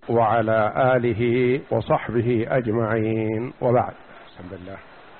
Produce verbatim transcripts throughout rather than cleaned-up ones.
وعلى آله وصحبه أجمعين، وبعد. بسم الله.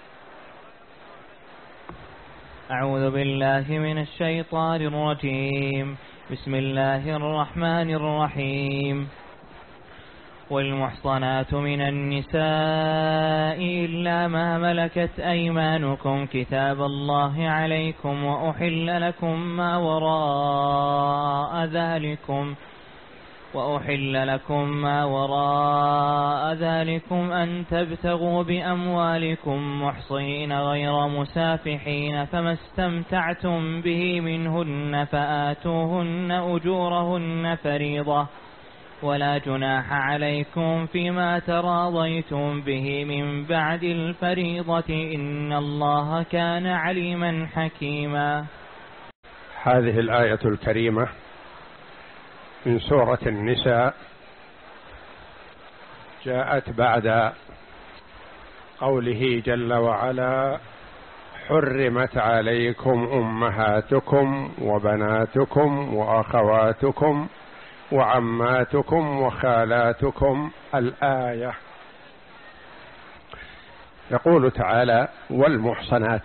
أعوذ بالله من الشيطان الرجيم. بسم الله الرحمن الرحيم. والمحصنات من النساء إلا ما ملكت أيمانكم كتاب الله عليكم وأحل لكم ما وراء ذلكم وأحل لكم ما وراء ذلكم أن تبتغوا بأموالكم محصنين غير مسافحين، فما استمتعتم به منهن فآتوهن أجورهن فريضة، ولا جناح عليكم فيما تراضيتم به من بعد الفريضة، إن الله كان عليما حكيما. هذه الآية الكريمة من سورة النساء جاءت بعد قوله جل وعلا: حرمت عليكم أمهاتكم وبناتكم وأخواتكم وعماتكم وخالاتكم، الآية. يقول تعالى: والمحصنات،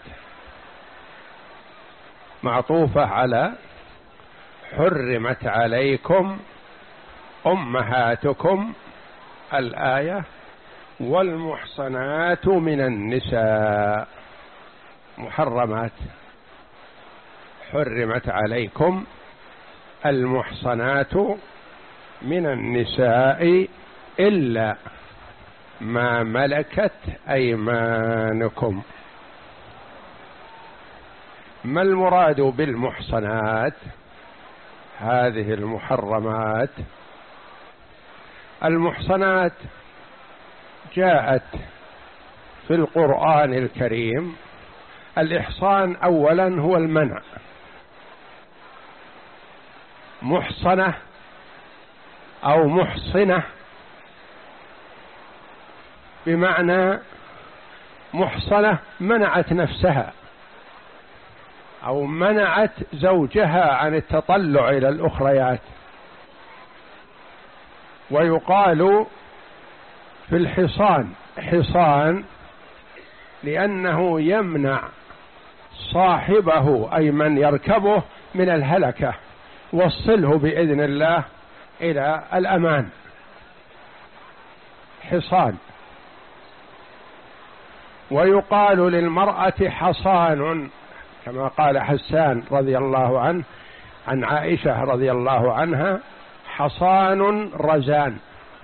معطوفة على حرمت عليكم أمهاتكم، الآية، والمحصنات من النساء، محرمات. حرمت عليكم المحصنات من النساء إلا ما ملكت أيمانكم. ما المراد بالمحصنات هذه المحرمات؟ المحصنات جاءت في القرآن الكريم. الإحصان أولا هو المنع. محصنة أو محصنة بمعنى محصنة منعت نفسها أو منعت زوجها عن التطلع إلى الأخريات. ويقال في الحصان حصان لأنه يمنع صاحبه أي من يركبه من الهلكة، وصله بإذن الله إلى الأمان، حصان. ويقال للمرأة حصان كما قال حسان رضي الله عنه عن عائشة رضي الله عنها: حصان رزان.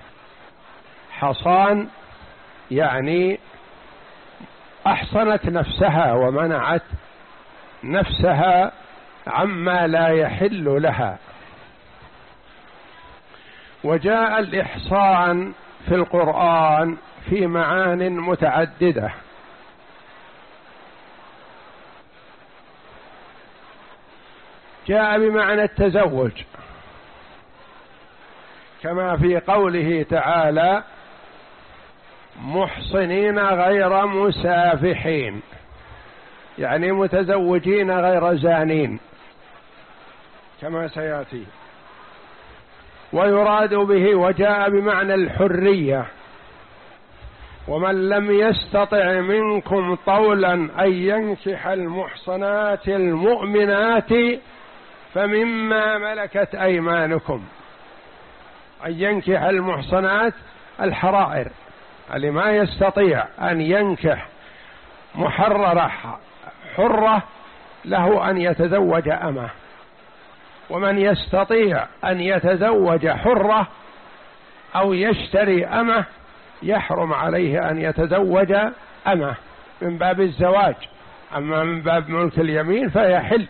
حصان يعني أحصنت نفسها ومنعت نفسها عما لا يحل لها. وجاء الإحصان في القرآن في معان متعددة. جاء بمعنى التزوج كما في قوله تعالى: محصنين غير مسافحين، يعني متزوجين غير زانين كما سيأتي. ويراد به وجاء بمعنى الحرية: ومن لم يستطع منكم طولا أن ينكح المحصنات المؤمنات فمما ملكت أيمانكم. أن ينكح المحصنات الحرائر، اللي ما يستطيع أن ينكح محررة حرة له أن يتزوج أمه، ومن يستطيع أن يتزوج حرة أو يشتري أمه يحرم عليه أن يتزوج أمه من باب الزواج، أما من باب ملك اليمين فيحل.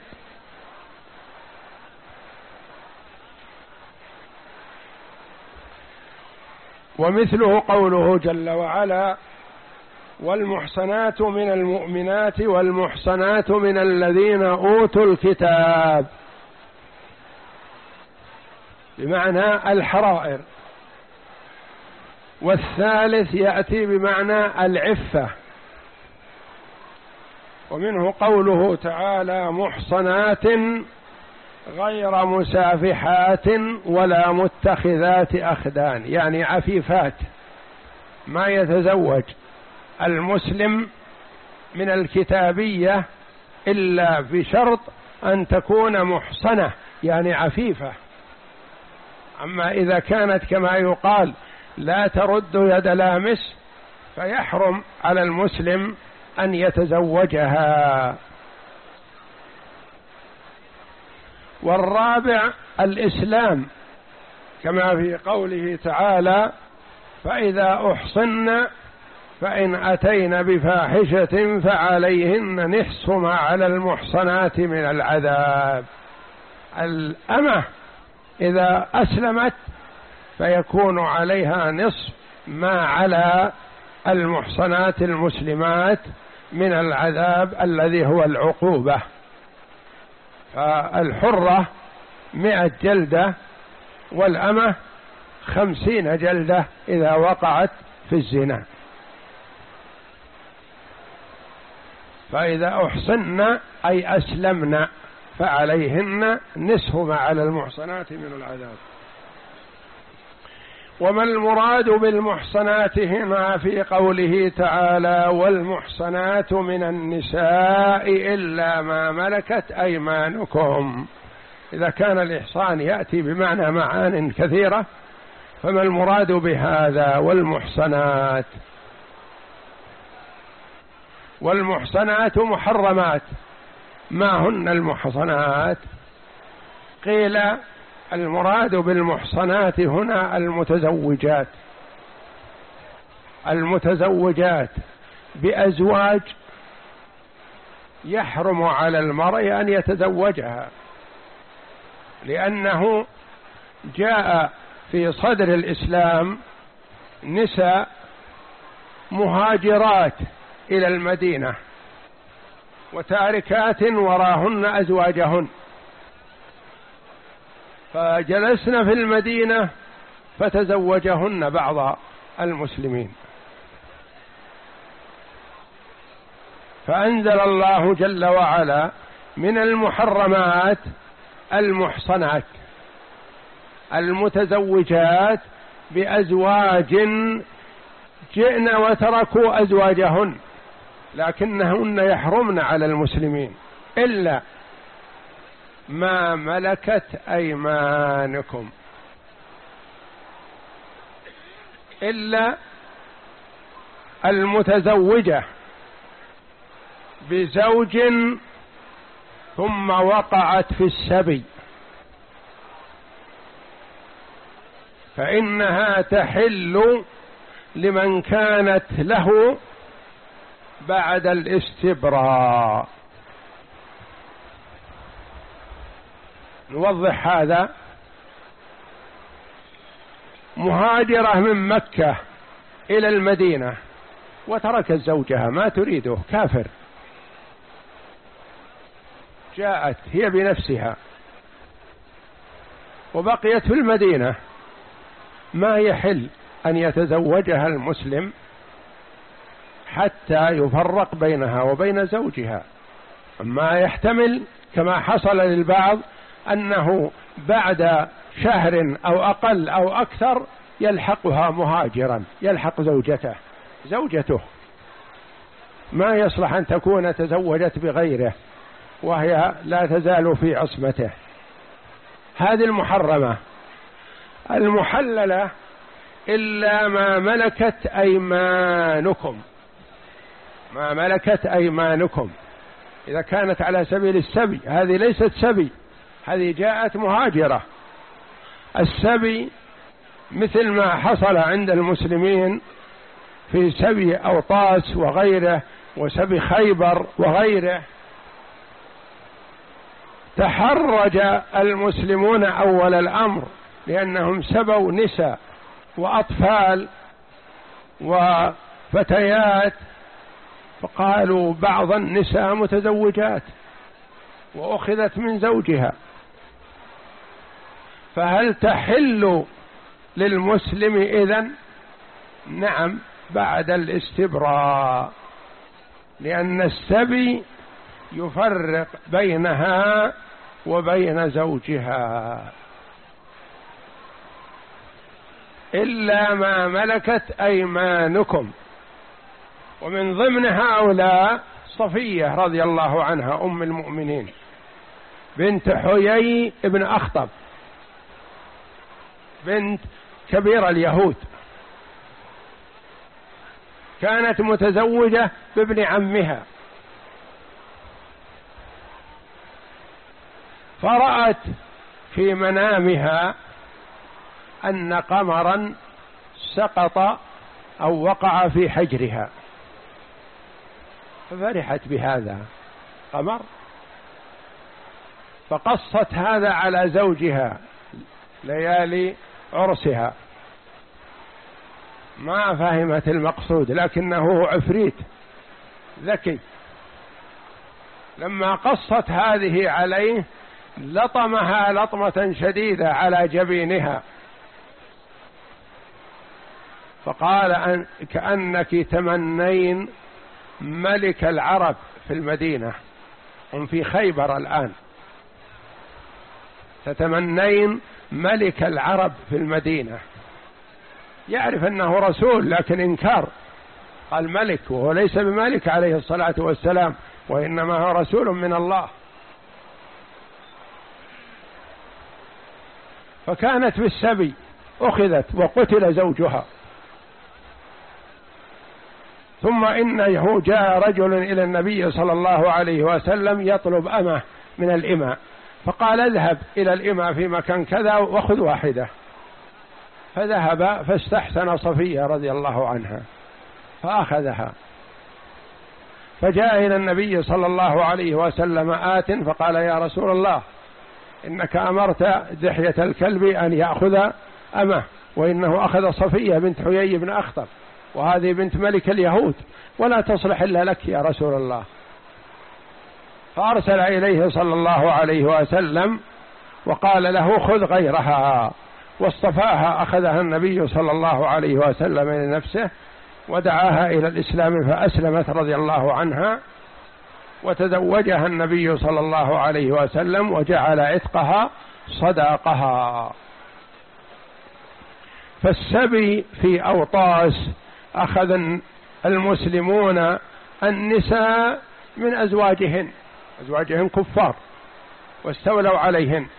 ومثله قوله جل وعلا: والمحصنات من المؤمنات والمحصنات من الذين أوتوا الكتاب، بمعنى الحرائر. والثالث يأتي بمعنى العفة. ومنه قوله تعالى: محصنات غير مسافحات ولا متخذات أخدان، يعني عفيفات، ما يتزوج المسلم من الكتابية إلا بشرط أن تكون محصنة يعني عفيفة. أما إذا كانت كما يقال لا ترد يد لامس فيحرم على المسلم أن يتزوجها. والرابع الإسلام، كما في قوله تعالى: فإذا أحصن فإن أتين بفاحشة فعليهن نصف ما على المحصنات من العذاب. الأمة إذا أسلمت فيكون عليها نصف ما على المحصنات المسلمات من العذاب الذي هو العقوبة. فالحرة مئة جلدة والأمة خمسين جلدة إذا وقعت في الزنا. فإذا أحصن أي أسلمن فعليهن نصف ما على المحصنات من العذاب. وما المراد بالمحصنات هنا في قوله تعالى: والمحصنات من النساء إلا ما ملكت أيمانكم؟ إذا كان الإحصان يأتي بمعنى معان كثيرة، فما المراد بهذا والمحصنات؟ والمحصنات محرمات. ما هن المحصنات؟ قيل المراد بالمحصنات هنا المتزوجات، المتزوجات بأزواج يحرم على المرء أن يتزوجها، لأنه جاء في صدر الإسلام نساء مهاجرات إلى المدينة وتاركات وراهن أزواجهن، فجلسن في المدينة فتزوجهن بعض المسلمين، فأنزل الله جل وعلا: من المحرمات المحصنات المتزوجات بأزواج جئن وتركوا أزواجهن، لكنهن يحرمن على المسلمين إلا ما ملكت أيمانكم، إلا المتزوجة بزوج ثم وقعت في السبي فإنها تحل لمن كانت له بعد الاستبراء. نوضح هذا. مهاجرة من مكة إلى المدينة وتركت زوجها ما تريده، كافر، جاءت هي بنفسها وبقيت في المدينة، ما يحل أن يتزوجها المسلم حتى يفرق بينها وبين زوجها. ما يحتمل كما حصل للبعض أنه بعد شهر أو أقل أو أكثر يلحقها مهاجرا، يلحق زوجته زوجته ما يصلح أن تكون تزوجت بغيره وهي لا تزال في عصمته. هذه المحرمة. المحللة إلا ما ملكت أيمانكم، ما ملكت أيمانكم إذا كانت على سبيل السبي، هذه ليست سبي، هذه جاءت مهاجرة. السبي مثل ما حصل عند المسلمين في سبي أوطاس وغيره وسبي خيبر وغيره، تحرج المسلمون أول الأمر لأنهم سبوا نساء وأطفال وفتيات، فقالوا بعض النساء متزوجات وأخذت من زوجها، فهل تحل للمسلم إذن؟ نعم، بعد الاستبراء، لأن السبي يفرق بينها وبين زوجها إلا ما ملكت أيمانكم. ومن ضمن هؤلاء صفية رضي الله عنها أم المؤمنين بنت حيي بن أخطب، بنت كبير اليهود، كانت متزوجة بابن عمها، فرأت في منامها أن قمرا سقط أو وقع في حجرها، ففرحت بهذا قمر، فقصت هذا على زوجها ليالي عرسها، ما فهمت المقصود، لكنه عفريت ذكي، لما قصت هذه عليه لطمها لطمة شديدة على جبينها، فقال أن كأنك تمنين ملك العرب في المدينة، هم في خيبر الآن، تتمنين ملك العرب في المدينة، يعرف أنه رسول لكن إنكار، قال ملك وهو ليس بملك عليه الصلاة والسلام، وإنما هو رسول من الله. فكانت في السبي، أخذت وقتل زوجها. ثم إنه جاء رجل إلى النبي صلى الله عليه وسلم يطلب أمه من الإماء، فقال اذهب إلى الإماء في مكان كذا وخذ واحدة، فذهب فاستحسن صفية رضي الله عنها فأخذها، فجاء إلى النبي صلى الله عليه وسلم آت فقال يا رسول الله إنك أمرت دحية الكلب أن يأخذ أمه، وإنه أخذ صفية بنت حيي بن أخطب، وهذه بنت ملك اليهود ولا تصلح إلا لك يا رسول الله. فأرسل إليه صلى الله عليه وسلم وقال له خذ غيرها، واصطفاها، أخذها النبي صلى الله عليه وسلم لنفسه ودعاها إلى الإسلام فأسلمت رضي الله عنها، وتزوجها النبي صلى الله عليه وسلم وجعل عتقها صداقها. فالسبي في أوطاس أخذ المسلمون النساء من أزواجهن، أزواجهن كفار واستولوا عليهن،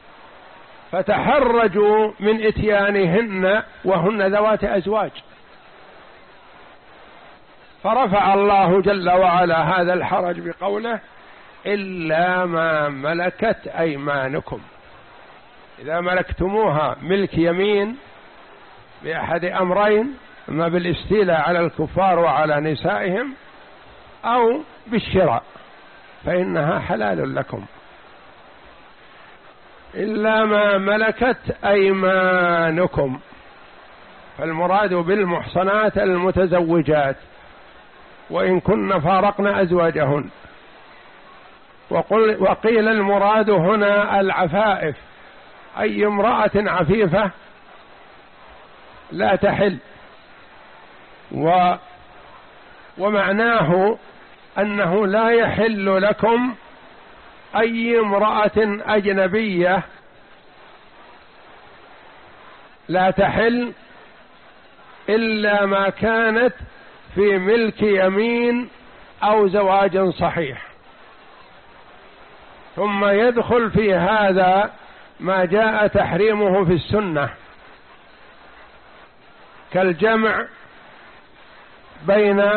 فتحرجوا من إتيانهن وهن ذوات أزواج، فرفع الله جل وعلا هذا الحرج بقوله إلا ما ملكت أيمانكم. إذا ملكتموها ملك يمين بأحد أمرين، إما بالاستيلاء على الكفار وعلى نسائهم أو بالشراء، فإنها حلال لكم. إلا ما ملكت أيمانكم، فالمراد بالمحصنات المتزوجات وإن كن فارقن أزواجهن. وقل وقيل المراد هنا العفائف، أي امرأة عفيفة لا تحل، و ومعناه أنه لا يحل لكم أي امرأة أجنبية، لا تحل إلا ما كانت في ملك يمين أو زواج صحيح. ثم يدخل في هذا ما جاء تحريمه في السنة كالجمع بين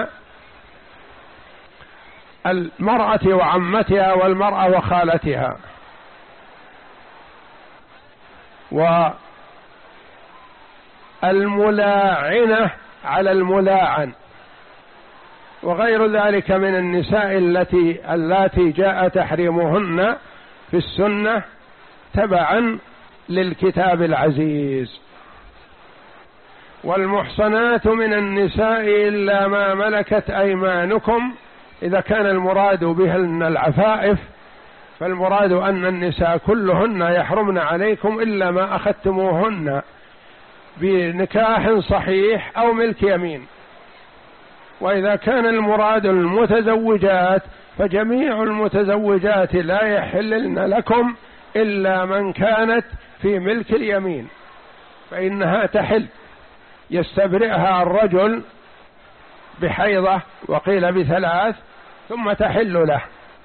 المرأة وعمتها والمرأة وخالتها، والملاعنة على الملاعن، وغير ذلك من النساء التي اللاتي جاء تحريمهن في السنة تبعا للكتاب العزيز. والمحصنات من النساء إلا ما ملكت أيمانكم، إذا كان المراد بهن العفائف فالمراد أن النساء كلهن يحرمن عليكم إلا ما أخذتموهن بنكاح صحيح أو ملك يمين. وإذا كان المراد المتزوجات فجميع المتزوجات لا يحللن لكم إلا من كانت في ملك اليمين فإنها تحل، يستبرئها الرجل بحيضة وقيل بثلاث ثم تحل له.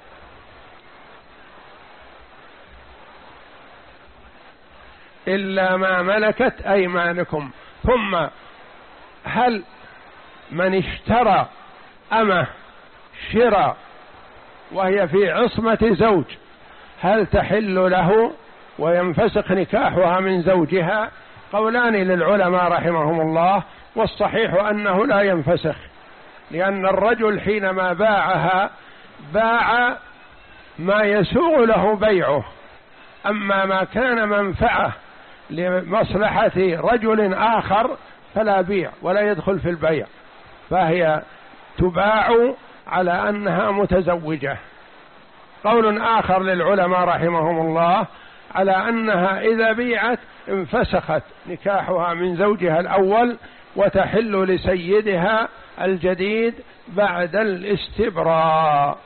إلا ما ملكت أيمانكم. ثم هل من اشترى أمه شراء وهي في عصمة زوج هل تحل له وينفسخ نكاحها من زوجها؟ قولان للعلماء رحمهم الله، والصحيح أنه لا ينفسخ، لأن الرجل حينما باعها باع ما يسوغ له بيعه، أما ما كان منفعة لمصلحة رجل آخر فلا بيع ولا يدخل في البيع، فهي تباع على أنها متزوجة. قول آخر للعلماء رحمهم الله على أنها إذا بيعت انفسخت نكاحها من زوجها الأول وتحل لسيدها الجديد بعد الاستبراء.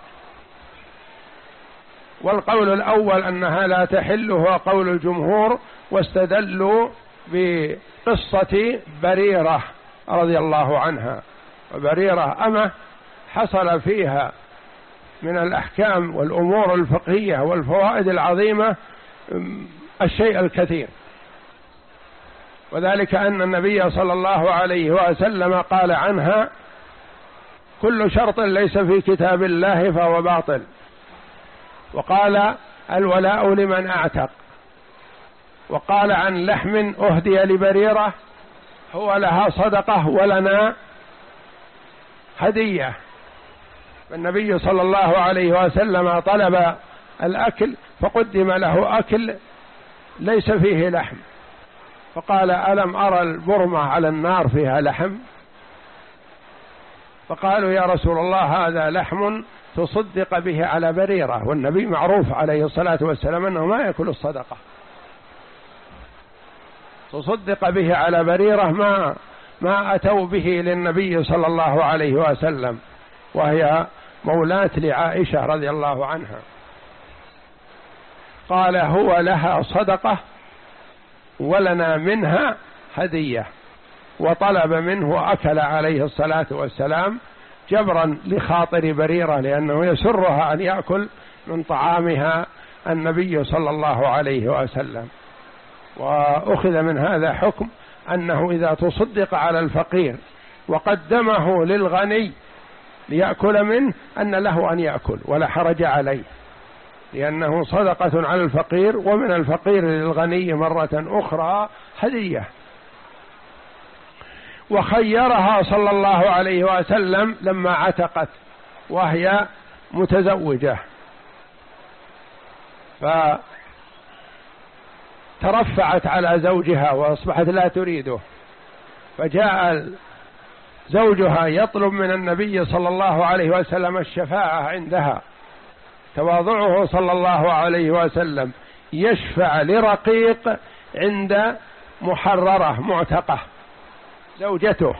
والقول الأول أنها لا تحل هو قول الجمهور، واستدلوا بقصة بريرة رضي الله عنها. وبريرة أمه حصل فيها من الأحكام والأمور الفقهية والفوائد العظيمة الشيء الكثير، وذلك أن النبي صلى الله عليه وسلم قال عنها: كل شرط ليس في كتاب الله فهو باطل. وقال: الولاء لمن أعتق. وقال عن لحم أهدي لبريرة: هو لها صدقة ولنا هدية. النبي صلى الله عليه وسلم طلب الأكل فقدم له أكل ليس فيه لحم، فقال: ألم أرى البرمة على النار فيها لحم؟ فقالوا: يا رسول الله هذا لحم تصدق به على بريرة، والنبي معروف عليه الصلاة والسلام أنه ما يأكل الصدقة، تصدق به على بريرة ما ما أتوا به للنبي صلى الله عليه وسلم، وهي مولاة لعائشة رضي الله عنها. قال: هو لها صدقة ولنا منها هدية. وطلب منه أكل عليه الصلاة والسلام جبرا لخاطر بريرة، لأنه يسرها أن يأكل من طعامها النبي صلى الله عليه وسلم. وأخذ من هذا حكم أنه إذا تصدق على الفقير وقدمه للغني ليأكل منه أن له أن يأكل ولا حرج عليه، لأنه صدقة على الفقير، ومن الفقير للغني مرة أخرى هدية. وخيرها صلى الله عليه وسلم لما عتقت وهي متزوجة، فترفعت على زوجها وأصبحت لا تريده، فجاء زوجها يطلب من النبي صلى الله عليه وسلم الشفاعة عندها. تواضعه صلى الله عليه وسلم يشفع لرقيق عند محررة معتقة زوجته،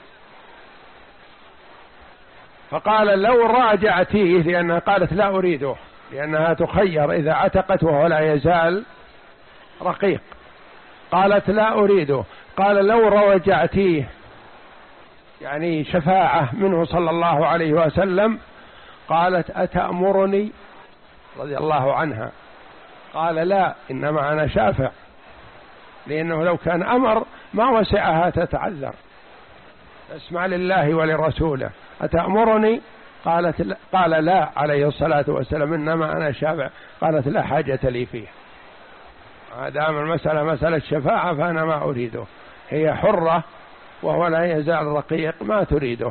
فقال: لو راجعتيه، لأنها قالت لا أريده، لأنها تخير إذا عتقت وهو لا يزال رقيق، قالت لا أريده. قال: لو راجعتيه، يعني شفاعة منه صلى الله عليه وسلم. قالت: أتأمرني؟ رضي الله عنها. قال: لا، إنما أنا شافع، لأنه لو كان أمر ما وسعها تتعذر، اسمع لله ولرسوله. أتأمرني؟ قالت لا. قال: لا عليه الصلاة والسلام، إنما أنا شافع. قالت: لا حاجة لي فيه، ما دام المسألة مسألة شفاعة فأنا ما أريده، هي حرة وهو لا يزال رقيق ما تريده.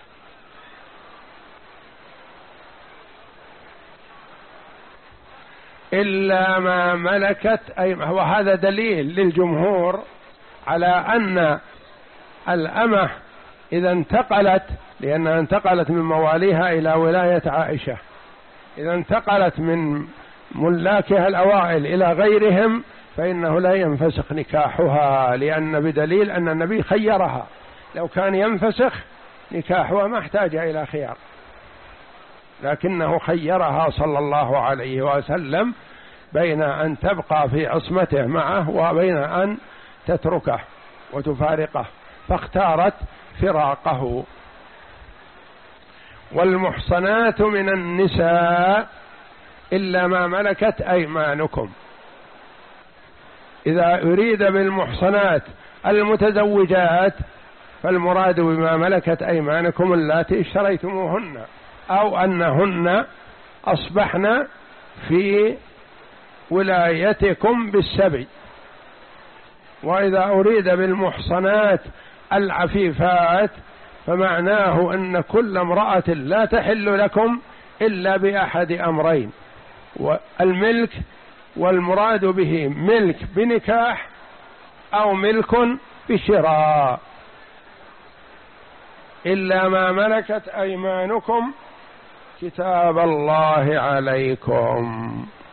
إلا ما ملكت أي. وهذا دليل للجمهور على أن الأمة إذا انتقلت، لأنها انتقلت من مواليها إلى ولاية عائشة، إذا انتقلت من ملاكها الأوائل إلى غيرهم فإنه لا ينفسخ نكاحها، لأن بدليل أن النبي خيرها، لو كان ينفسخ نكاحها ما احتاج إلى خيار، لكنه خيرها صلى الله عليه وسلم بين أن تبقى في عصمته معه وبين أن تتركه وتفارقه، فاختارت فراقه. والمحصنات من النساء إلا ما ملكت أيمانكم. إذا أريد بالمحصنات المتزوجات فالمراد بما ملكت أيمانكم اللاتي اشتريتموهن أو أنهن أصبحن في ولايتكم بالسبي. وإذا أريد بالمحصنات العفيفات فمعناه أن كل امرأة لا تحل لكم إلا بأحد أمرين: الملك، والمراد به ملك بنكاح أو ملك بشراء، إلا ما ملكت أيمانكم كتاب الله عليكم.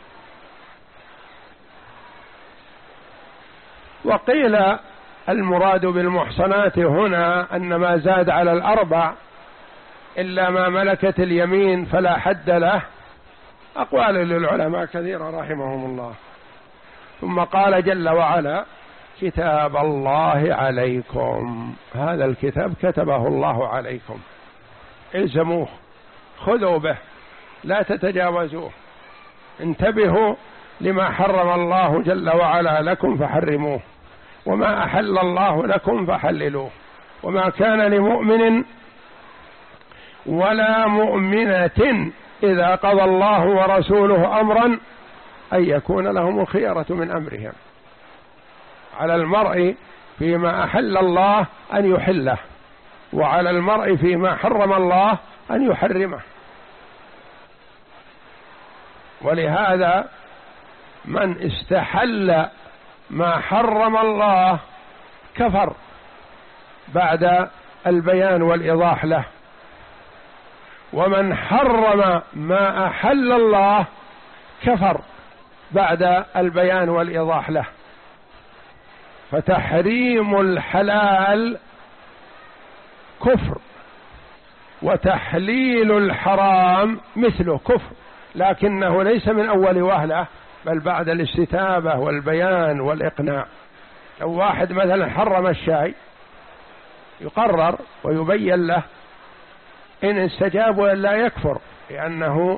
وقيل المراد بالمحصنات هنا أن ما زاد على الأربع إلا ما ملكت اليمين فلا حد له. أقوال للعلماء كثيرة رحمهم الله. ثم قال جل وعلا: كتاب الله عليكم. هذا الكتاب كتبه الله عليكم، الزموه، خذوا به، لا تتجاوزوه، انتبهوا لما حرم الله جل وعلا لكم فحرموه، وما أحل الله لكم فحللوه. وما كان لمؤمن ولا مؤمنة إذا قضى الله ورسوله أمرا أن يكون لهم الخيرة من أمرهم. على المرء فيما أحل الله أن يحله، وعلى المرء فيما حرم الله أن يحرمه. ولهذا من استحل ما حرم الله كفر بعد البيان والإيضاح له، ومن حرم ما أحل الله كفر بعد البيان والإيضاح له. فتحريم الحلال كفر، وتحليل الحرام مثله كفر، لكنه ليس من أول وهلة، بل بعد الاستتابة والبيان والإقناع. لو واحد مثلا حرم الشاي يقرر ويبين له، إن استجاب ولا يكفر، لأنه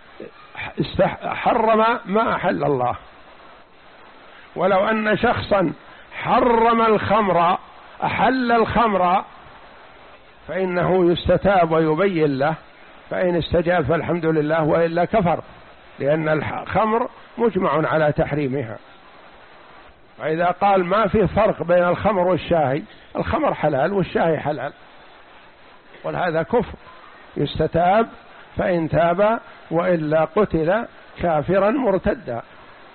حرم ما أحل الله. ولو أن شخصا حرم الخمر أحل الخمر فإنه يستتاب ويبين له، فإن استجاب فالحمد لله، وإلا كفر، لأن الخمر مجمع على تحريمها. وإذا قال ما في فرق بين الخمر والشاي، الخمر حلال والشاي حلال، وهذا كفر، يستتاب فإن تاب، وإلا قتل كافرا مرتدا.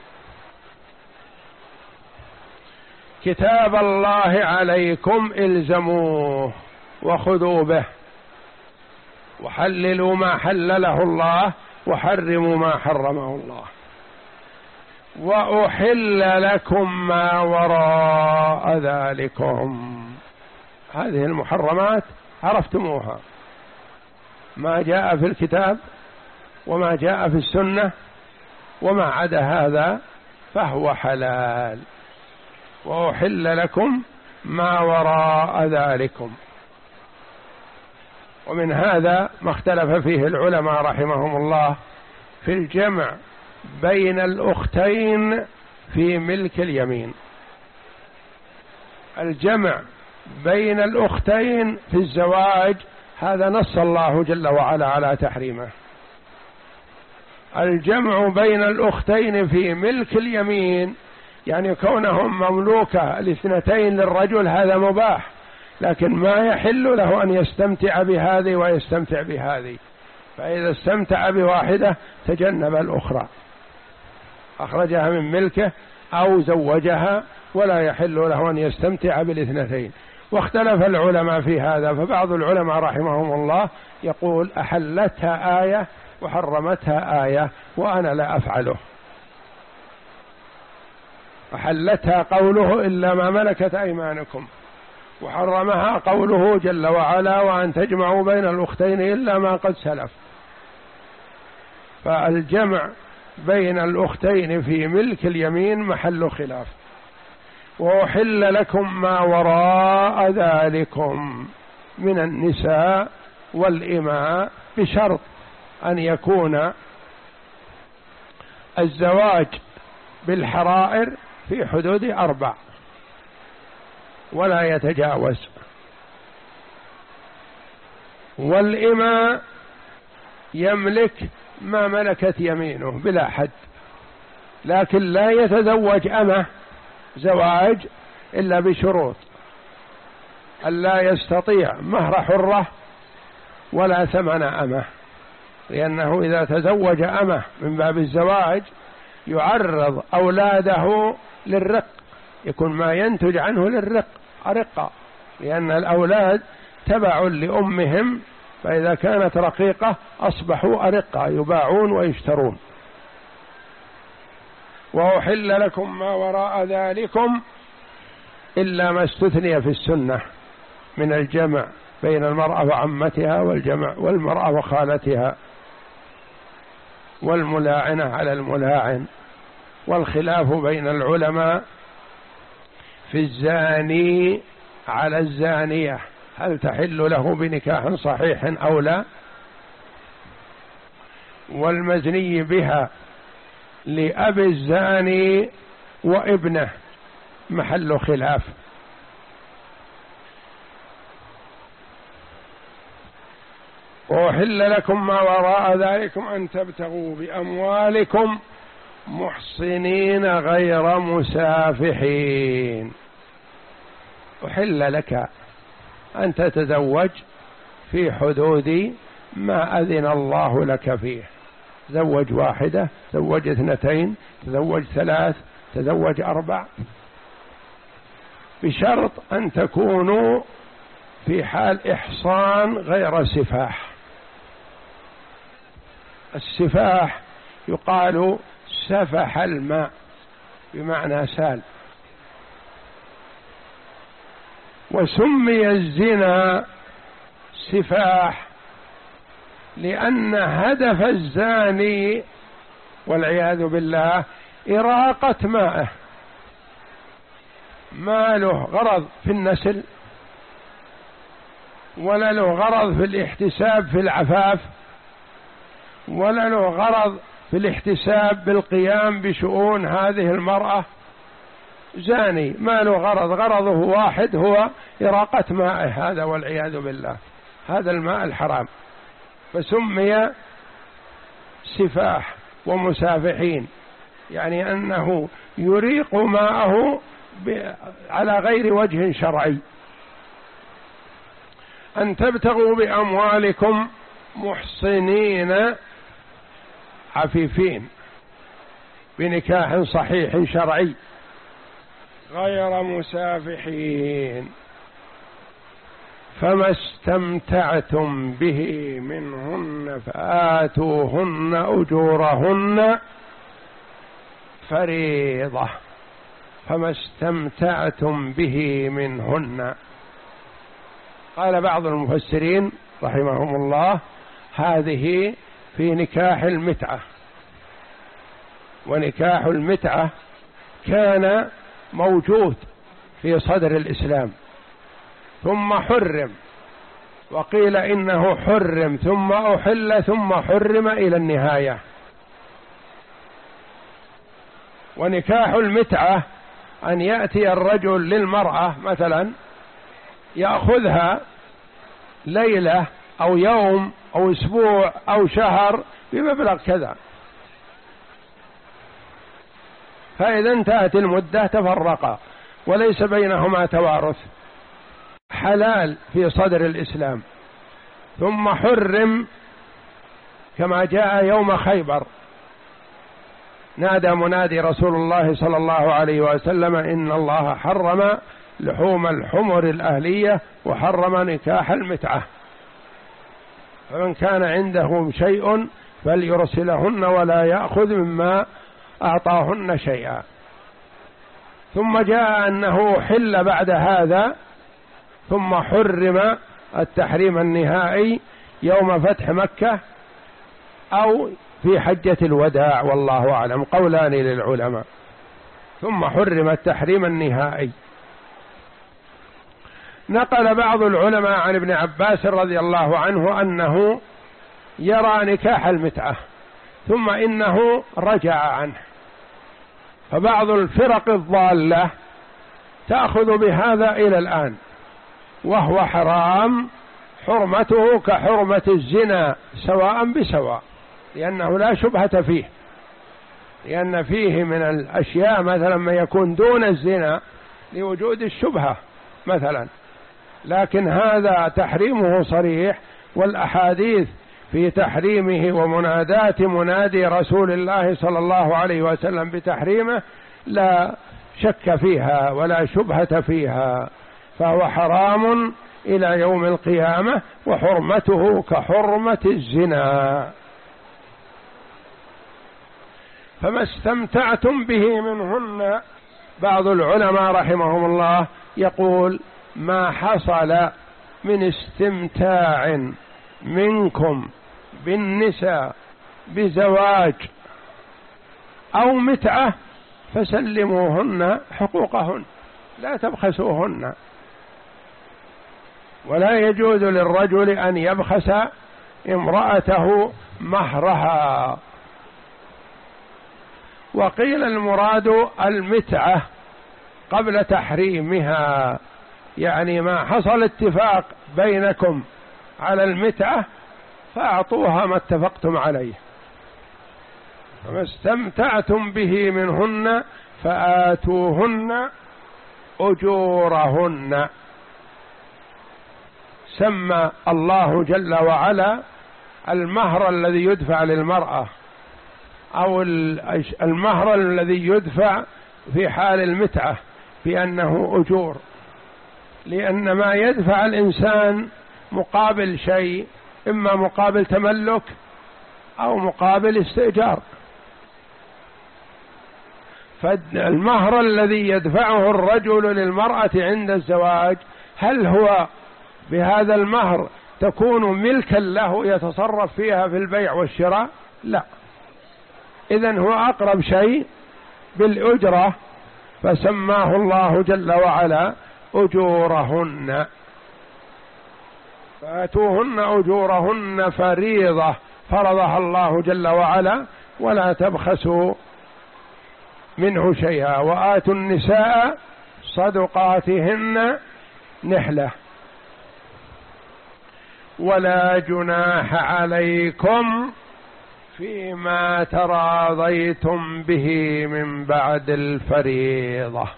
كتاب الله عليكم الزموه وخذوا به، وحللوا ما حلله الله، وحرموا ما حرمه الله. وأحل لكم ما وراء ذلكم. هذه المحرمات عرفتموها، ما جاء في الكتاب وما جاء في السنة، وما عدا هذا فهو حلال. وأحل لكم ما وراء ذلكم. ومن هذا ما اختلف فيه العلماء رحمهم الله في الجمع بين الأختين في ملك اليمين. الجمع بين الأختين في الزواج هذا نص الله جل وعلا على تحريمه. الجمع بين الأختين في ملك اليمين يعني كونهم مملوكة الاثنتين للرجل هذا مباح، لكن ما يحل له أن يستمتع بهذه ويستمتع بهذه، فإذا استمتع بواحدة تجنب الأخرى، أخرجها من ملكه أو زوجها، ولا يحل له أن يستمتع بالاثنتين. واختلف العلماء في هذا، فبعض العلماء رحمهم الله يقول أحلتها آية وحرمتها آية، وأنا لا أفعله. أحلتها قوله إلا ما ملكت أيمانكم، وحرمها قوله جل وعلا وأن تجمعوا بين الأختين إلا ما قد سلف. فالجمع بين الأختين في ملك اليمين محل خلاف. وأحل لكم ما وراء ذلكم من النساء والإماء بشرط أن يكون الزواج بالحرائر في حدود أربع ولا يتجاوز، والإماء يملك ما ملكت يمينه بلا حد، لكن لا يتزوج أمه زواج إلا بشروط: ألا يستطيع مهر حرة ولا ثمن أمه، لأنه إذا تزوج أمه من باب الزواج يعرض أولاده للرق، يكون ما ينتج عنه للرق أرقة، لأن الأولاد تبع لأمهم، فإذا كانت رقيقة أصبحوا أرقة يباعون ويشترون. وأحل لكم ما وراء ذلكم إلا ما استثني في السنة من الجمع بين المرأة وعمتها، والجمع والمرأة وخالتها، والملاعنة على الملاعن، والخلاف بين العلماء في الزاني على الزانية، هل تحل له بنكاح صحيح أو لا، والمزني بها لأبي الزاني وابنه محل خلاف. وأحل لكم ما وراء ذلكم أن تبتغوا بأموالكم محصنين غير مسافحين. أحل لك أن تتزوج في حدود ما أذن الله لك فيه، تزوج واحدة، تزوج اثنتين، تزوج ثلاث، تزوج أربع، بشرط أن تكونوا في حال إحصان غير سفاح. السفاح يقال سفح الماء بمعنى سال. وسمي الزنا سفاح لأن هدف الزاني والعياذ بالله إراقة مائه، ما له غرض في النسل ولا له غرض في الاحتساب في العفاف ولا له غرض في الاحتساب بالقيام بشؤون هذه المرأة. زاني ما له غرض، غرضه واحد هو إراقة مائه هذا والعياذ بالله، هذا الماء الحرام، فسمي سفاح ومسافحين، يعني أنه يريق ماءه على غير وجه شرعي. أن تبتغوا بأموالكم محصنين عفيفين بنكاح صحيح شرعي غير مسافحين، فما استمتعتم به منهن فآتوهن أجورهن فريضة. فما استمتعتم به منهن، قال بعض المفسرين رحمهم الله هذه في نكاح المتعة، ونكاح المتعة كان موجود في صدر الإسلام ثم حرم، وقيل إنه حرم ثم أحل ثم حرم إلى النهاية. ونكاح المتعة أن يأتي الرجل للمرأة مثلا يأخذها ليلة أو يوم أو أسبوع أو شهر بمبلغ كذا، فإذا انتهت المدة تفرقا وليس بينهما توارث، حلال في صدر الإسلام. ثم حرم كما جاء يوم خيبر، نادى منادي رسول الله صلى الله عليه وسلم إن الله حرم لحوم الحمر الأهلية وحرم نكاح المتعة، فمن كان عنده شيء فليرسلهن ولا يأخذ مما أعطاهن شيئا. ثم جاء أنه حل بعد هذا، ثم حرم التحريم النهائي يوم فتح مكة أو في حجة الوداع، والله أعلم، قولان للعلماء، ثم حرم التحريم النهائي. نقل بعض العلماء عن ابن عباس رضي الله عنه أنه يرى نكاح المتعة ثم إنه رجع عنه، فبعض الفرق الضالة تأخذ بهذا إلى الآن، وهو حرام، حرمته كحرمة الزنا سواء بسواء، لأنه لا شبهة فيه، لأن فيه من الأشياء مثلا ما يكون دون الزنا لوجود الشبهة مثلا، لكن هذا تحريمه صريح، والأحاديث في تحريمه ومنادات منادي رسول الله صلى الله عليه وسلم بتحريمه لا شك فيها ولا شبهة فيها، فهو حرام إلى يوم القيامة، وحرمته كحرمة الزنا. فما استمتعتم به منهن، بعض العلماء رحمهم الله يقول ما حصل من استمتاع منكم بالنساء بزواج أو متعة فسلموهن حقوقهن، لا تبخسوهن، ولا يجوز للرجل أن يبخس امرأته مهرها. وقيل المراد المتعة قبل تحريمها، يعني ما حصل اتفاق بينكم على المتعة فأعطوها ما اتفقتم عليه. فما استمتعتم به منهن فآتوهن أجورهن. سمى الله جل وعلا المهر الذي يدفع للمرأة أو المهر الذي يدفع في حال المتعة بأنه أجور، لأن ما يدفع الإنسان مقابل شيء، إما مقابل تملك أو مقابل استئجار. فالمهر الذي يدفعه الرجل للمرأة عند الزواج، هل هو بهذا المهر تكون ملكا له يتصرف فيها في البيع والشراء؟ لا، إذن هو أقرب شيء بالأجرة، فسماه الله جل وعلا أجورهن. فآتوهن أجورهن فريضة فرضها الله جل وعلا، ولا تبخسوا منه شيئا. وآتوا النساء صدقاتهن نحلة. ولا جناح عليكم فيما تراضيتم به من بعد الفريضة.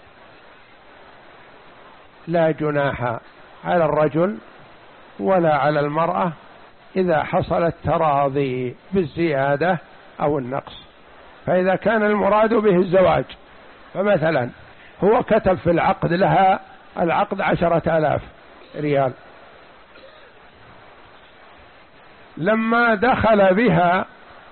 لا جناح على الرجل ولا على المرأة إذا حصل التراضي بالزيادة أو النقص. فإذا كان المراد به الزواج، فمثلا هو كتب في العقد لها العقد عشرة آلاف ريال، لما دخل بها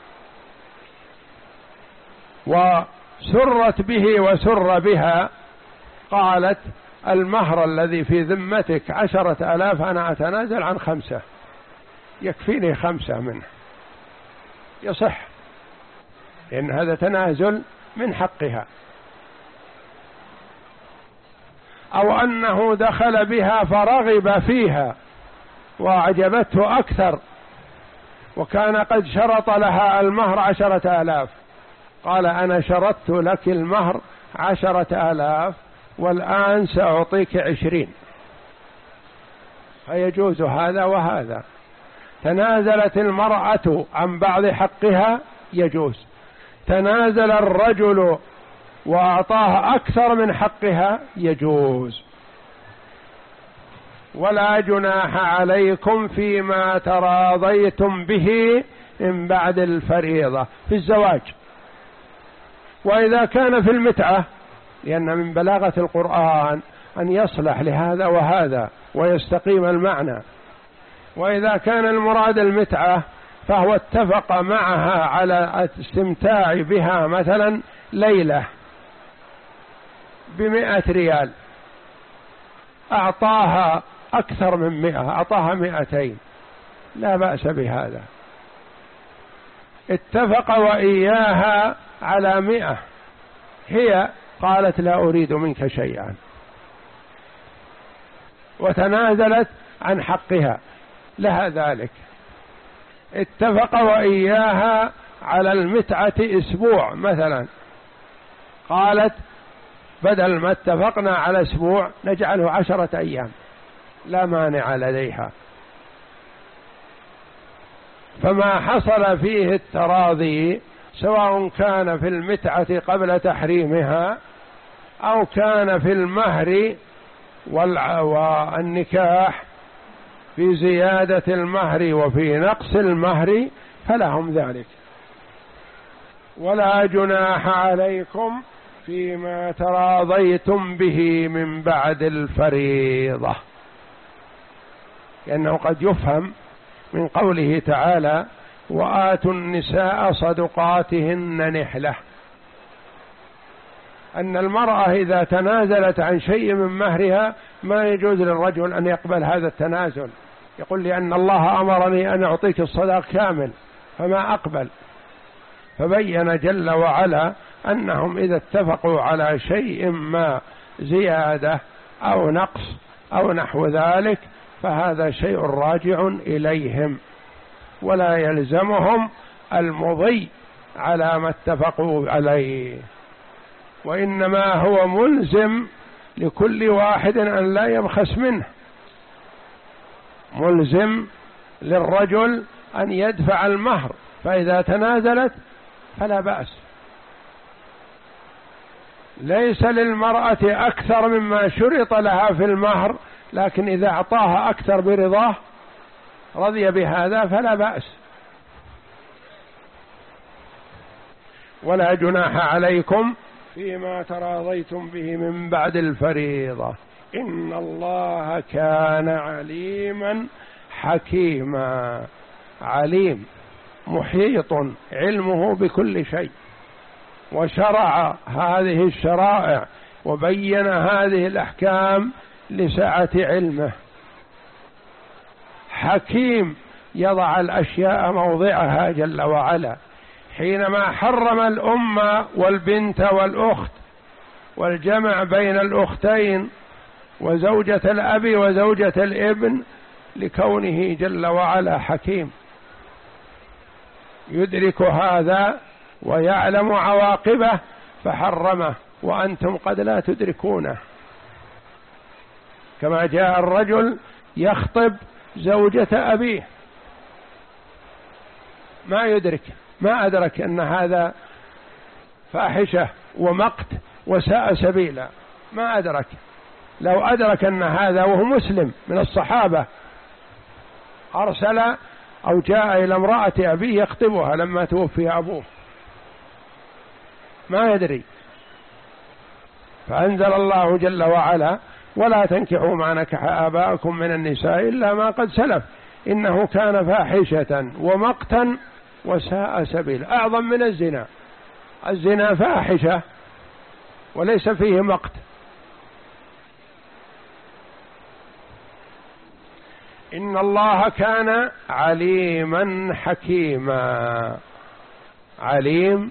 وسرت به وسر بها قالت المهر الذي في ذمتك عشرة آلاف أنا أتنازل عن خمسة، يكفيني خمسة منه، يصح، لأن هذا تنازل من حقها. أو أنه دخل بها فرغب فيها وأعجبته أكثر، وكان قد شرط لها المهر عشرة آلاف، قال أنا شرطت لك المهر عشرة آلاف والآن سأعطيك عشرين، فيجوز هذا وهذا. تنازلت المرأة عن بعض حقها يجوز، تنازل الرجل وأعطاها أكثر من حقها يجوز. ولا جناح عليكم فيما تراضيتم به من بعد الفريضة في الزواج. وإذا كان في المتعة، لأن من بلاغة القرآن أن يصلح لهذا وهذا ويستقيم المعنى، وإذا كان المراد المتعة فهو اتفق معها على الاستمتاع بها مثلا ليلة بمئة ريال، أعطاها أكثر من مئة، أعطاها مئتين، لا بأس بهذا. اتفق وإياها على مئة، هي قالت لا أريد منك شيئا وتنازلت عن حقها، لها ذلك. اتفق وإياها على المتعة أسبوع مثلا، قالت بدل ما اتفقنا على أسبوع نجعله عشرة أيام، لا مانع لديها. فما حصل فيه التراضي سواء كان في المتعة قبل تحريمها أو كان في المهر والنكاح، في زيادة المهر وفي نقص المهر، فلهم ذلك. ولا جناح عليكم فيما تراضيتم به من بعد الفريضة، لأنه قد يفهم من قوله تعالى وآتوا النساء صدقاتهن نحلة، أن المرأة إذا تنازلت عن شيء من مهرها ما يجوز للرجل أن يقبل هذا التنازل، يقول لأن الله أمرني أن أعطيك الصداق كامل فما أقبل. فبين جل وعلا أنهم إذا اتفقوا على شيء ما زيادة أو نقص أو نحو ذلك فهذا شيء راجع إليهم، ولا يلزمهم المضي على ما اتفقوا عليه، وإنما هو ملزم لكل واحد أن لا يبخس منه. ملزم للرجل أن يدفع المهر، فإذا تنازلت فلا بأس. ليس للمرأة أكثر مما شرط لها في المهر، لكن إذا أعطاها أكثر برضاه رضي بهذا فلا بأس. ولا جناح عليكم فيما تراضيتم به من بعد الفريضة إن الله كان عليما حكيما. عليم محيط علمه بكل شيء، وشرع هذه الشرائع وبين هذه الأحكام لسعة علمه. حكيم يضع الأشياء موضعها جل وعلا. حينما حرم الأم والبنت والأخت والجمع بين الأختين وزوجة الأب وزوجة الابن لكونه جل وعلا حكيم يدرك هذا ويعلم عواقبه فحرمه، وأنتم قد لا تدركونه. كما جاء الرجل يخطب زوجة أبيه ما يدرك، ما أدرك أن هذا فاحشة ومقت وساء سبيلا، ما أدرك. لو أدرك أن هذا وهو مسلم من الصحابة أرسل أو جاء إلى امرأة أبيه يخطبها لما توفي أبوه، ما يدري. فأنزل الله جل وعلا ولا تنكحوا ما نكح آباءكم من النساء إلا ما قد سلف إنه كان فاحشة ومقتا وساء سبيل. أعظم من الزنا، الزنا فاحشة وليس فيه مقت. إن الله كان عليما حكيما. عليم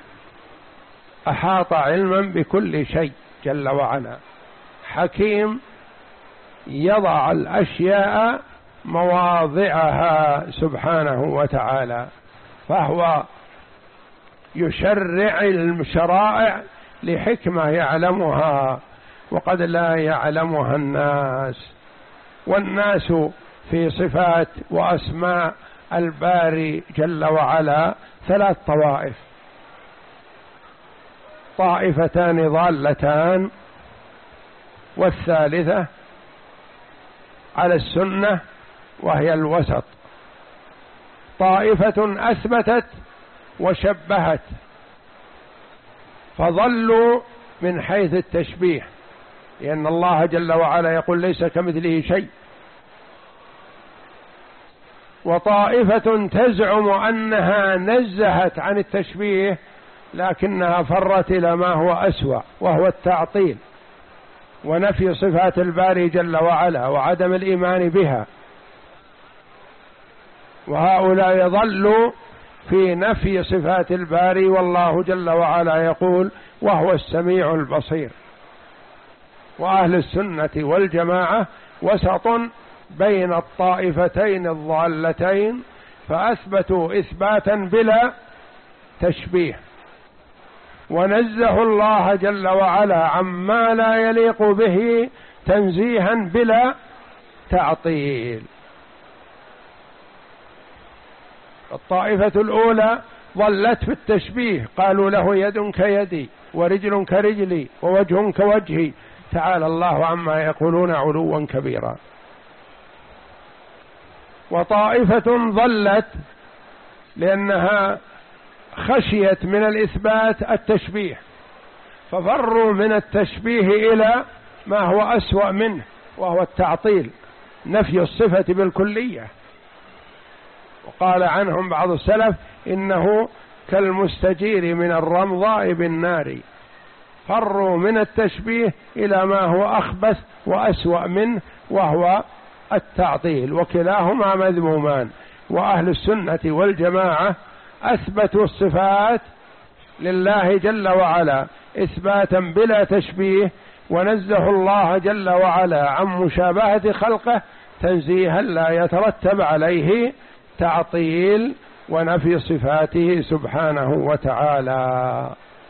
أحاط علما بكل شيء جل وعلا. حكيم يضع الأشياء مواضعها سبحانه وتعالى، فهو يشرع الشرائع لحكمة يعلمها وقد لا يعلمها الناس. والناس في صفات وأسماء الباري جل وعلا ثلاث طوائف: طائفتان ضالتان، والثالثة على السنة وهي الوسط. طائفة أثبتت وشبهت فضلوا من حيث التشبيه، لأن الله جل وعلا يقول ليس كمثله شيء. وطائفة تزعم أنها نزهت عن التشبيه لكنها فرت إلى ما هو أسوأ وهو التعطيل ونفي صفات الباري جل وعلا وعدم الإيمان بها. وهؤلاء ضلوا في نفي صفات الباري، والله جل وعلا يقول وهو السميع البصير. وأهل السنة والجماعة وسط بين الطائفتين الضالتين، فأثبتوا إثباتا بلا تشبيه، ونزه الله جل وعلا عما لا يليق به تنزيها بلا تعطيل. الطائفة الأولى ضلت في التشبيه، قالوا له يد كيدي ورجل كرجلي ووجه كوجهي، تعالى الله عما يقولون علوا كبيرا. وطائفة ضلت لأنها خشيت من الإثبات التشبيه، ففروا من التشبيه إلى ما هو أسوأ منه، وهو التعطيل، نفي الصفة بالكلية. وقال عنهم بعض السلف إنه كالمستجير من الرمضاء بالنار، فروا من التشبيه إلى ما هو أخبث وأسوأ منه، وهو التعطيل، وكلاهما مذمومان. وأهل السنة والجماعة أثبتوا الصفات لله جل وعلا إثباتا بلا تشبيه، ونزه الله جل وعلا عن مشابهة خلقه تنزيها لا يترتب عليه تعطيل ونفي صفاته سبحانه وتعالى.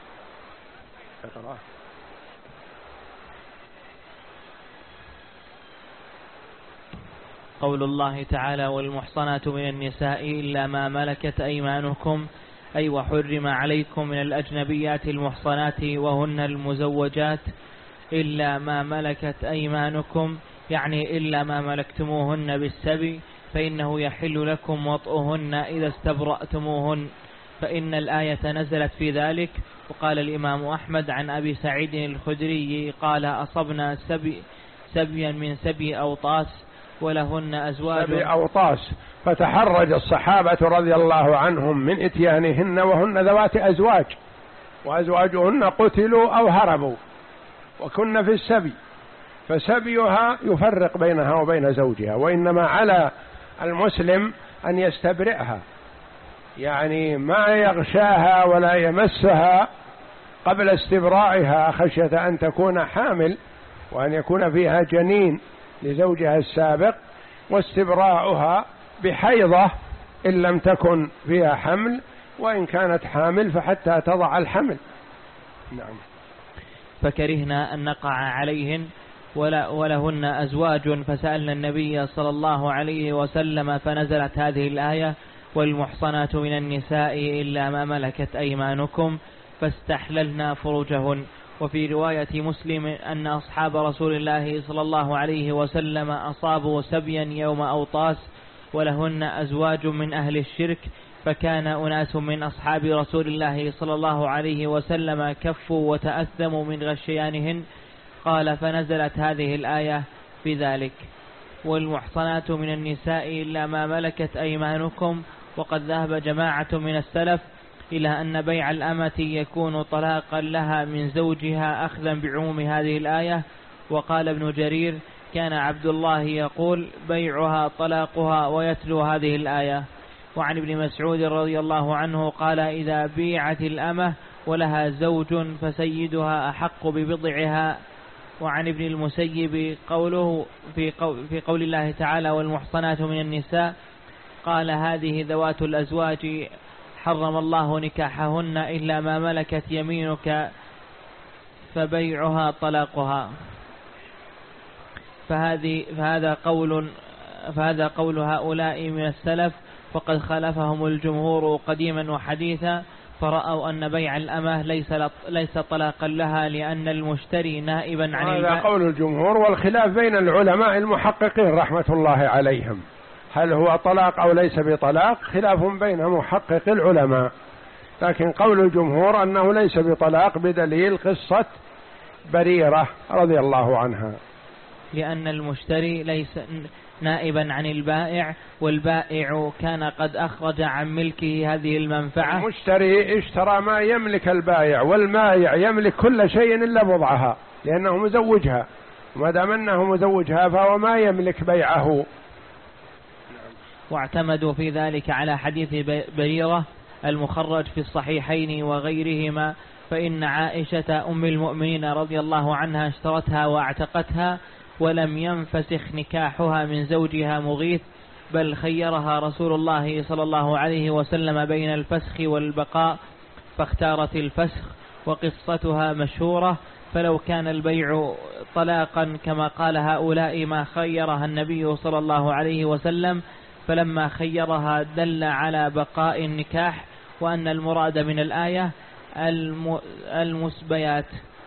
قول الله تعالى والمحصنات من النساء إلا ما ملكت أيمانكم، أي وحرم عليكم من الأجنبيات المحصنات وهن المزوجات إلا ما ملكت أيمانكم، يعني إلا ما ملكتموهن بالسبي، فإنه يحل لكم وطئهن إذا استبرأتموهن، فإن الآية نزلت في ذلك. وقال الإمام أحمد عن أبي سعيد الخدري قال أصبنا سبي سبيا من سبي أوطاس ولهن أزواج سبي أوطاس، فتحرج الصحابة رضي الله عنهم من إتيانهن وهن ذوات أزواج، وأزواجهن قتلوا أو هربوا وكن في السبي، فسبيها يفرق بينها وبين زوجها، وإنما على المسلم أن يستبرئها، يعني ما يغشاها ولا يمسها قبل استبرائها خشية أن تكون حامل وأن يكون فيها جنين لزوجها السابق، واستبراؤها بحيضة إن لم تكن فيها حمل، وإن كانت حامل فحتى تضع الحمل. نعم. فكرهنا أن نقع عليهن ولا ولهن أزواج، فسألنا النبي صلى الله عليه وسلم فنزلت هذه الآية والمحصنات من النساء إلا ما ملكت أيمانكم، فاستحللنا فروجهن. وفي رواية مسلم أن أصحاب رسول الله صلى الله عليه وسلم أصابوا سبيا يوم أوطاس ولهن أزواج من أهل الشرك، فكان أناس من أصحاب رسول الله صلى الله عليه وسلم كفوا وتأثموا من غشيانهن. قال فنزلت هذه الآية في ذلك والمحصنات من النساء إلا ما ملكت أيمانكم. وقد ذهب جماعة من السلف إلى أن بيع الأمة يكون طلاقا لها من زوجها أخذا بعموم هذه الآية. وقال ابن جرير كان عبد الله يقول بيعها طلاقها ويتلو هذه الآية. وعن ابن مسعود رضي الله عنه قال إذا بيعت الأمة ولها زوج فسيدها أحق ببضعها. وعن ابن المسيب قوله في قول, في قول الله تعالى والمحصنات من النساء قال هذه ذوات الأزواج حرم الله نكاحهن إلا ما ملكت يمينك فبيعها طلاقها. فهذه فهذا قول فهذا قول هؤلاء من السلف، وقد خالفهم الجمهور قديما وحديثا، فرأوا أن بيع الأمة ليس ليس طلاقا لها لأن المشتري نائبا عن هذا قول الجمهور، والخلاف بين العلماء المحققين رحمة الله عليهم، هل هو طلاق أو ليس بطلاق، خلاف بين محقق العلماء، لكن قول الجمهور أنه ليس بطلاق بدليل قصة بريرة رضي الله عنها، لأن المشتري ليس نائبا عن البائع، والبائع كان قد أخرج عن ملكه هذه المنفعة. المشتري اشترى ما يملك البائع، والبائع يملك كل شيء إلا بضعها لأنه مزوجها، وما دام أنه مزوجها فهو ما يملك بيعه. واعتمدوا في ذلك على حديث بريرة المخرج في الصحيحين وغيرهما، فإن عائشة أم المؤمنين رضي الله عنها اشترتها واعتقتها ولم ينفسخ نكاحها من زوجها مغيث، بل خيرها رسول الله صلى الله عليه وسلم بين الفسخ والبقاء فاختارت الفسخ، وقصتها مشهورة. فلو كان البيع طلاقا كما قال هؤلاء ما خيرها النبي صلى الله عليه وسلم، فلما خيرها دل على بقاء النكاح، وأن المراد من الآية المسبيات.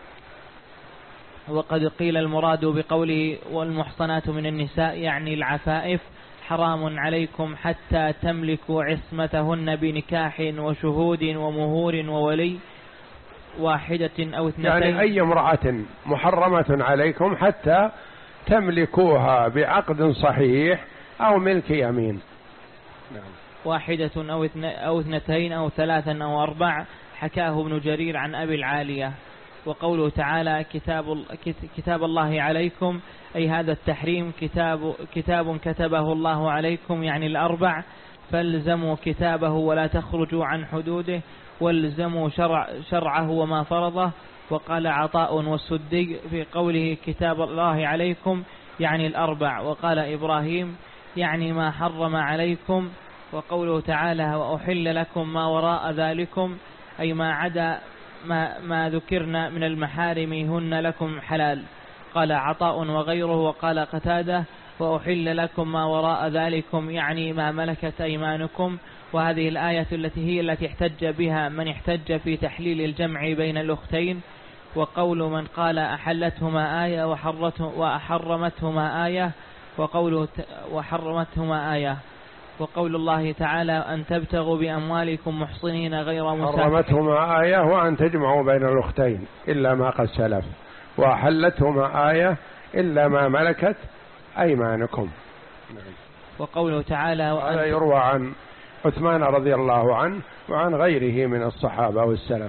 وقد قيل المراد بقوله والمحصنات من النساء يعني العفائف، حرام عليكم حتى تملكوا عصمتهن بنكاح وشهود ومهور وولي واحدة أو اثنتين، يعني أي امرأة محرمة عليكم حتى تملكوها بعقد صحيح أو ملك يمين. نعم. واحدة أو اثنتين أو ثلاثا أو أربع، حكاه ابن جرير عن أبي العالية. وقوله تعالى كتاب, كتاب الله عليكم، أي هذا التحريم كتاب, كتاب كتبه الله عليكم يعني الأربع، فالزموا كتابه ولا تخرجوا عن حدوده، والزموا شرع شرعه وما فرضه. وقال عطاء والسدي في قوله كتاب الله عليكم يعني الأربع، وقال إبراهيم يعني ما حرم عليكم. وقوله تعالى وأحل لكم ما وراء ذلكم، أي ما عدا ما, ما ذكرنا من المحارم هن لكم حلال. قال عطاء وغيره. وقال قتادة وأحل لكم ما وراء ذلكم يعني ما ملكت أيمانكم. وهذه الآية التي هي التي احتج بها من احتج في تحليل الجمع بين الأختين. وقول من قال أحلتهما آية وحرمتهما آية، وقوله وحرمتهما آية. وقول الله تعالى أن تبتغوا بأموالكم محصنين غير مسافحين، حرمتهما آية وأن تجمعوا بين الأختين إلا ما قد سلف، وأحلتهما آية إلا ما ملكت أيمانكم. وقوله تعالى هذا يروى عن عثمان رضي الله عنه وعن غيره من الصحابة والسلف.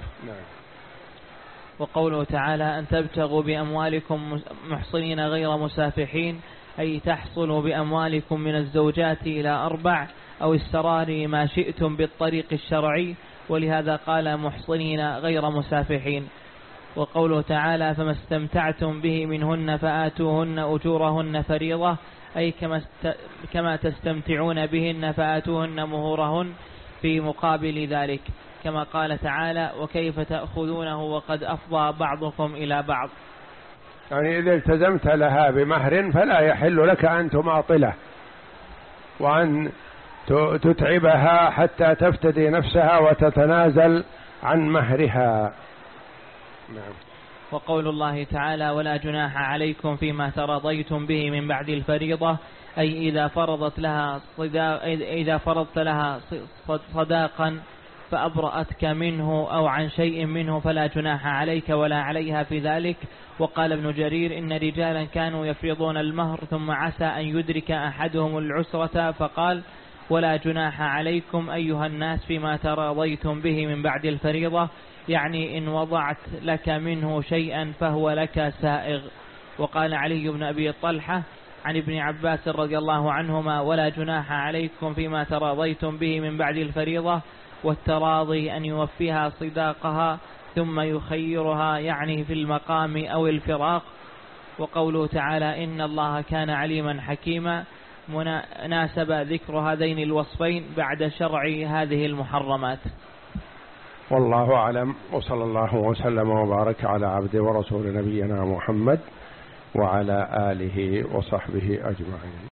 وقوله تعالى أن تبتغوا بأموالكم محصنين غير مسافحين، أي تحصلوا بأموالكم من الزوجات إلى أربع أو السرار ما شئتم بالطريق الشرعي، ولهذا قال محصنين غير مسافحين. وقوله تعالى فما استمتعتم به منهن فآتوهن أجورهن فريضة، أي كما, كما تستمتعون بهن فآتوهن مهورهن في مقابل ذلك، كما قال تعالى وكيف تأخذونه وقد أفضى بعضكم إلى بعض. يعني إذا التزمت لها بمهر فلا يحل لك أن تماطله وأن تتعبها حتى تفتدي نفسها وتتنازل عن مهرها. نعم. وقول الله تعالى ولا جناح عليكم فيما تراضيتم به من بعد الفريضة، أي إذا فرضت لها صدا إذا فرضت لها صداقا فأبرأتك منه أو عن شيء منه فلا جناح عليك ولا عليها في ذلك. وقال ابن جرير إن رجالا كانوا يفرضون المهر ثم عسى أن يدرك أحدهم العسرة فقال ولا جناح عليكم أيها الناس فيما تراضيتم به من بعد الفريضة، يعني إن وضعت لك منه شيئا فهو لك سائغ. وقال علي بن أبي طلحة عن ابن عباس رضي الله عنهما ولا جناح عليكم فيما تراضيتم به من بعد الفريضة، والتراضي أن يوفيها صداقها ثم يخيرها يعني في المقام أو الفراق. وقوله تعالى إن الله كان عليما حكيما، مناسب ذكر هذين الوصفين بعد شرع هذه المحرمات. والله أعلم، وصلى الله وسلم وبارك على عبده ورسول نبينا محمد وعلى آله وصحبه أجمعين.